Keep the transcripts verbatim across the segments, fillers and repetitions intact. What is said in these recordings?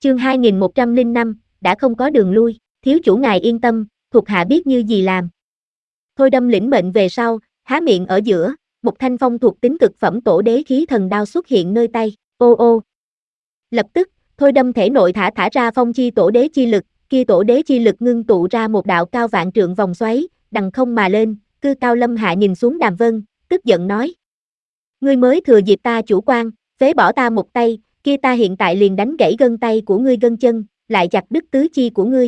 Chương hai nghìn một trăm lẻ năm, đã không có đường lui, thiếu chủ ngài yên tâm, thuộc hạ biết như gì làm. Thôi Đâm lĩnh mệnh về sau, há miệng ở giữa, một thanh phong thuộc tính cực phẩm tổ đế khí thần đao xuất hiện nơi tay, ô ô. Lập tức, Thôi Đâm thể nội thả thả ra phong chi tổ đế chi lực, kia tổ đế chi lực ngưng tụ ra một đạo cao vạn trượng vòng xoáy, đằng không mà lên, cư cao lâm hạ nhìn xuống Đàm Vân, tức giận nói. Ngươi mới thừa dịp ta chủ quan, phế bỏ ta một tay, kia ta hiện tại liền đánh gãy gân tay của ngươi gân chân, lại chặt đứt tứ chi của ngươi.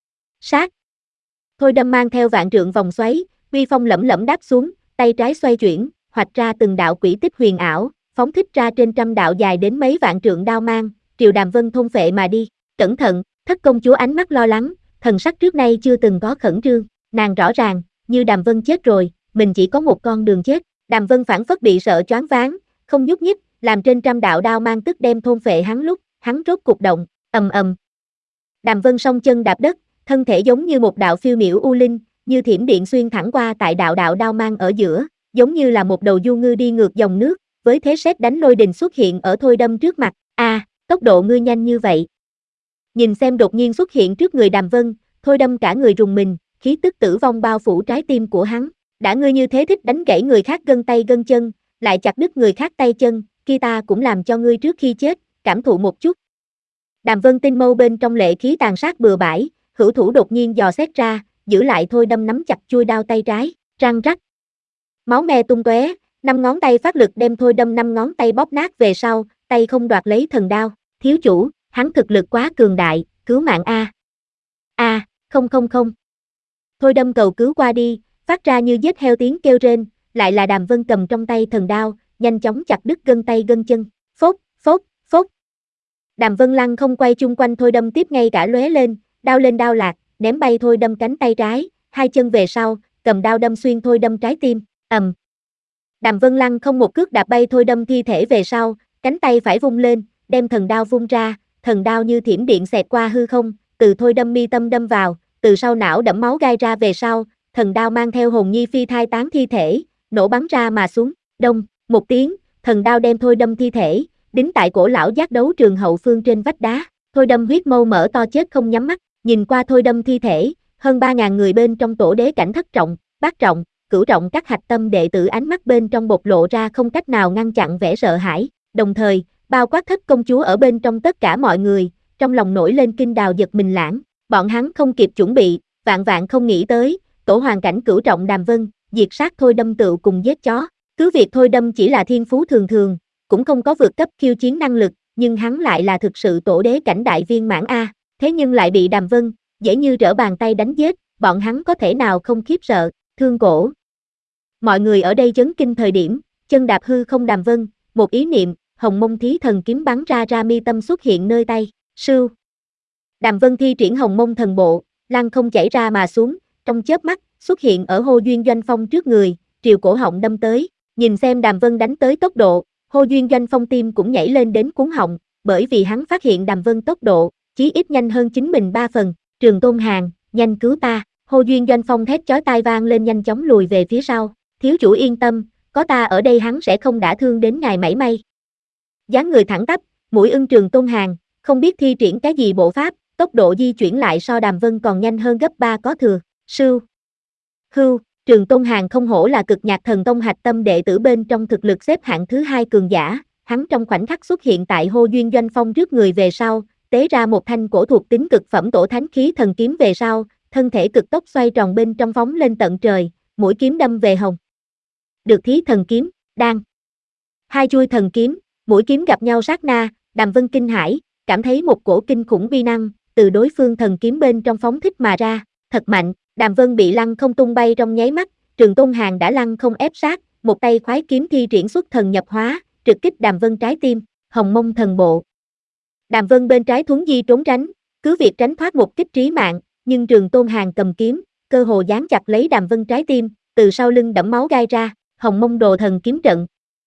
Sát. Thôi Đâm mang theo vạn trượng vòng xoáy, uy phong lẫm lẫm đáp xuống, tay trái xoay chuyển, hoạch ra từng đạo quỷ tích huyền ảo, phóng thích ra trên trăm đạo dài đến mấy vạn trượng đao mang, triều Đàm Vân thôn phệ mà đi. Cẩn thận, Thất công chúa ánh mắt lo lắng, thần sắc trước nay chưa từng có khẩn trương, nàng rõ ràng, như Đàm Vân chết rồi, mình chỉ có một con đường chết. Đàm Vân phảng phất bị sợ choáng váng, không nhúc nhích, làm trên trăm đạo đao mang tức đem thôn phệ hắn lúc, hắn rốt cục động, ầm ầm. Đàm Vân song chân đạp đất, thân thể giống như một đạo phiêu miểu u linh, như thiểm điện xuyên thẳng qua tại đạo đạo đao mang ở giữa, giống như là một đầu du ngư đi ngược dòng nước, với thế sét đánh lôi đình xuất hiện ở Thôi Đâm trước mặt. A, à, tốc độ ngươi nhanh như vậy. Nhìn xem đột nhiên xuất hiện trước người Đàm Vân, Thôi Đâm cả người rùng mình, khí tức tử vong bao phủ trái tim của hắn. Đã ngươi như thế thích đánh gãy người khác gân tay gân chân, lại chặt đứt người khác tay chân, kia ta cũng làm cho ngươi trước khi chết, cảm thụ một chút. Đàm Vân tinh mâu bên trong lệ khí tàn sát bừa bãi, hữu thủ đột nhiên dò xét ra, giữ lại Thôi Đâm nắm chặt chuôi đao tay trái, răng rắc. Máu me tung tóe, năm ngón tay phát lực đem Thôi Đâm năm ngón tay bóp nát về sau, tay không đoạt lấy thần đao, thiếu chủ, hắn thực lực quá cường đại, cứu mạng a. A, không không không. Thôi Đâm cầu cứu qua đi, phát ra như giết heo tiếng kêu rên, lại là Đàm Vân cầm trong tay thần đao, nhanh chóng chặt đứt gân tay gân chân, phốt, phốt, phốt. Đàm Vân lăng không quay chung quanh Thôi Đâm tiếp ngay cả lóe lên, đao lên đao lạc, ném bay Thôi Đâm cánh tay trái, hai chân về sau, cầm đao đâm xuyên Thôi Đâm trái tim, ầm. Đàm Vân lăng không một cước đạp bay Thôi Đâm thi thể về sau, cánh tay phải vung lên, đem thần đao vung ra, thần đao như thiểm điện xẹt qua hư không, từ Thôi Đâm mi tâm đâm vào, từ sau não đẫm máu gai ra về sau, thần đao mang theo hồn nhi phi thai tán thi thể, nổ bắn ra mà xuống, đông, một tiếng, thần đao đem Thôi Đâm thi thể, đính tại cổ lão giác đấu trường hậu phương trên vách đá. Thôi Đâm huyết mâu mở to chết không nhắm mắt, nhìn qua Thôi Đâm thi thể, hơn ba ngàn người bên trong tổ đế cảnh thất trọng, bát trọng, cửu trọng các hạch tâm đệ tử ánh mắt bên trong bộc lộ ra không cách nào ngăn chặn vẻ sợ hãi, đồng thời, bao quát Thất công chúa ở bên trong tất cả mọi người, trong lòng nổi lên kinh đào giật mình lãng, bọn hắn không kịp chuẩn bị, vạn vạn không nghĩ tới, tổ hoàng cảnh cửu trọng Đàm Vân, diệt sát Thôi Đâm tựu cùng giết chó, cứ việc Thôi Đâm chỉ là thiên phú thường thường, cũng không có vượt cấp khiêu chiến năng lực, nhưng hắn lại là thực sự tổ đế cảnh đại viên mãn a, thế nhưng lại bị Đàm Vân dễ như trở bàn tay đánh giết, bọn hắn có thể nào không khiếp sợ, thương cổ. Mọi người ở đây chấn kinh thời điểm, chân đạp hư không Đàm Vân, một ý niệm, hồng mông thí thần kiếm bắn ra ra mi tâm xuất hiện nơi tay, sưu. Đàm Vân thi triển hồng mông thần bộ, lăng không chảy ra mà xuống, trong chớp mắt, xuất hiện ở Hô Duyên Doanh Phong trước người, triều cổ họng đâm tới, nhìn xem Đàm Vân đánh tới tốc độ, Hô Duyên Doanh Phong tim cũng nhảy lên đến cuống họng, bởi vì hắn phát hiện Đàm Vân tốc độ, chí ít nhanh hơn chính mình ba phần, Trường Tôn Hàn, nhanh cứu ta, Hô Duyên Doanh Phong thét chói tai vang lên nhanh chóng lùi về phía sau, thiếu chủ yên tâm, có ta ở đây hắn sẽ không đả thương đến ngài mảy may. Dáng người thẳng tắp, mũi ưng Trường Tôn Hàn, không biết thi triển cái gì bộ pháp, tốc độ di chuyển lại so Đàm Vân còn nhanh hơn gấp ba có thừa, sưu. Hưu, Trường Tôn Hàn không hổ là cực nhạc thần tông hạch tâm đệ tử bên trong thực lực xếp hạng thứ hai cường giả, hắn trong khoảnh khắc xuất hiện tại Hô Duyên Doanh Phong trước người về sau, tế ra một thanh cổ thuộc tính cực phẩm tổ thánh khí thần kiếm về sau, thân thể cực tốc xoay tròn bên trong phóng lên tận trời, mũi kiếm đâm về hồng. Được thí thần kiếm, đang. Hai chuôi thần kiếm, mũi kiếm gặp nhau sát na, Đàm Vân kinh hãi, cảm thấy một cổ kinh khủng uy năng từ đối phương thần kiếm bên trong phóng thích mà ra, thật mạnh. Đàm Vân bị lăng không tung bay trong nháy mắt, Trường Tôn Hàn đã lăng không ép sát, một tay khoái kiếm thi triển xuất thần nhập hóa, trực kích Đàm Vân trái tim, hồng mông thần bộ. Đàm Vân bên trái thuấn di trốn tránh, cứ việc tránh thoát một kích trí mạng, nhưng Trường Tôn Hàn cầm kiếm, cơ hồ dán chặt lấy Đàm Vân trái tim, từ sau lưng đẫm máu gai ra, hồng mông đồ thần kiếm trận.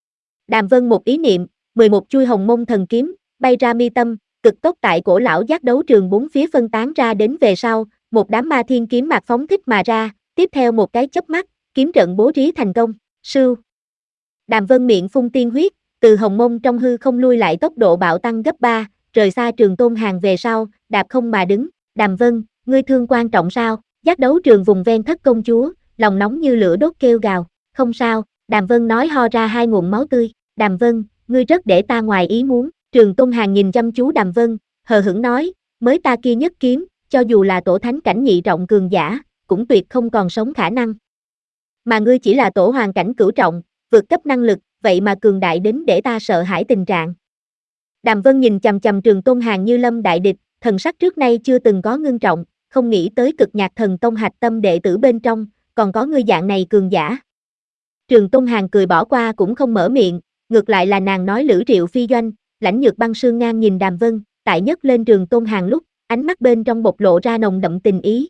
Đàm Vân một ý niệm, mười một chuôi hồng mông thần kiếm, bay ra mi tâm, cực tốc tại cổ lão giác đấu trường bốn phía phân tán ra đến về sau, một đám ma thiên kiếm mạc phóng thích mà ra, tiếp theo một cái chớp mắt, kiếm trận bố trí thành công, sưu. Đàm Vân miệng phun tiên huyết, từ hồng mông trong hư không lui lại tốc độ bạo tăng gấp ba, rời xa Trường Tôn Hàn về sau, đạp không mà đứng, Đàm Vân, ngươi thương quan trọng sao? Giác đấu trường vùng ven thất công chúa, lòng nóng như lửa đốt kêu gào, không sao, Đàm Vân nói ho ra hai nguồn máu tươi, Đàm Vân, ngươi rất để ta ngoài ý muốn, Trường Tôn Hàn nhìn chăm chú Đàm Vân, hờ hững nói, mới ta kia nhất kiếm, cho dù là tổ thánh cảnh nhị trọng cường giả, cũng tuyệt không còn sống khả năng. Mà ngươi chỉ là tổ hoàng cảnh cửu trọng, vượt cấp năng lực, vậy mà cường đại đến để ta sợ hãi tình trạng. Đàm Vân nhìn chằm chằm Trường Tôn Hàn như lâm đại địch, thần sắc trước nay chưa từng có ngưng trọng, không nghĩ tới Cực Nhạc Thần Tông hạch tâm đệ tử bên trong, còn có ngươi dạng này cường giả. Trường Tôn Hàn cười bỏ qua cũng không mở miệng, ngược lại là nàng nói Lữ Triệu Phi Doanh, Lãnh Nhược Băng sương ngang nhìn Đàm Vân, tại nhấc lên Trường Tôn Hàn lúc, ánh mắt bên trong bộc lộ ra nồng đậm tình ý.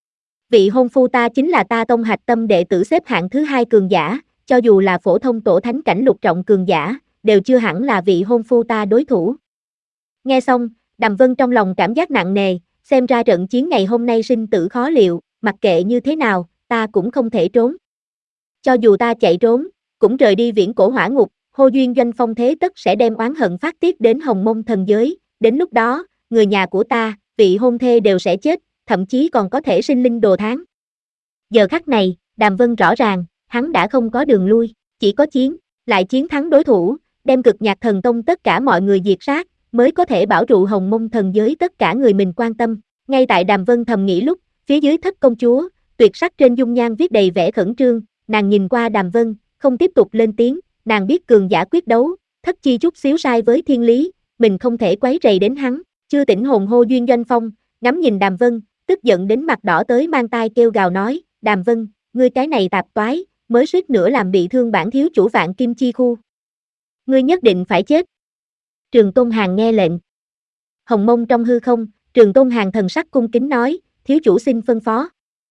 Vị hôn phu ta chính là ta tông hạch tâm đệ tử xếp hạng thứ hai cường giả, cho dù là phổ thông tổ thánh cảnh lục trọng cường giả, đều chưa hẳn là vị hôn phu ta đối thủ. Nghe xong, Đàm Vân trong lòng cảm giác nặng nề, xem ra trận chiến ngày hôm nay sinh tử khó liệu, mặc kệ như thế nào, ta cũng không thể trốn. Cho dù ta chạy trốn, cũng rời đi viễn cổ hỏa ngục, hô duyên doanh phong thế tất sẽ đem oán hận phát tiết đến hồng mông thần giới, đến lúc đó, người nhà của ta, vị hôn thê đều sẽ chết, thậm chí còn có thể sinh linh đồ tháng. Giờ khắc này, Đàm Vân rõ ràng, hắn đã không có đường lui, chỉ có chiến, lại chiến thắng đối thủ, đem Cực Nhạc Thần Tông tất cả mọi người diệt sát, mới có thể bảo trụ hồng mông thần giới tất cả người mình quan tâm. Ngay tại Đàm Vân thầm nghĩ lúc, phía dưới thất công chúa, tuyệt sắc trên dung nhan viết đầy vẻ khẩn trương, nàng nhìn qua Đàm Vân, không tiếp tục lên tiếng, nàng biết cường giả quyết đấu, thất chi chút xíu sai với thiên lý, mình không thể quấy rầy đến hắn, chưa tỉnh hồn hô duyên doanh phong, ngắm nhìn Đàm Vân, tức giận đến mặt đỏ tới mang tai kêu gào nói, Đàm Vân, ngươi cái này tạp toái, mới suýt nữa làm bị thương bản thiếu chủ Vạn Kim Chi Khu. Ngươi nhất định phải chết. Trường Tôn Hàn nghe lệnh. Hồng mông trong hư không, Trường Tôn Hàn thần sắc cung kính nói, thiếu chủ xin phân phó.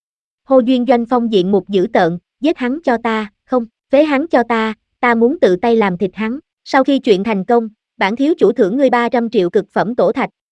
Hô duyên doanh phong diện mục dữ tợn, giết hắn cho ta, không, phế hắn cho ta, ta muốn tự tay làm thịt hắn. Sau khi chuyện thành công, bản thiếu chủ thưởng ngươi ba trăm triệu cực phẩm tổ thạch,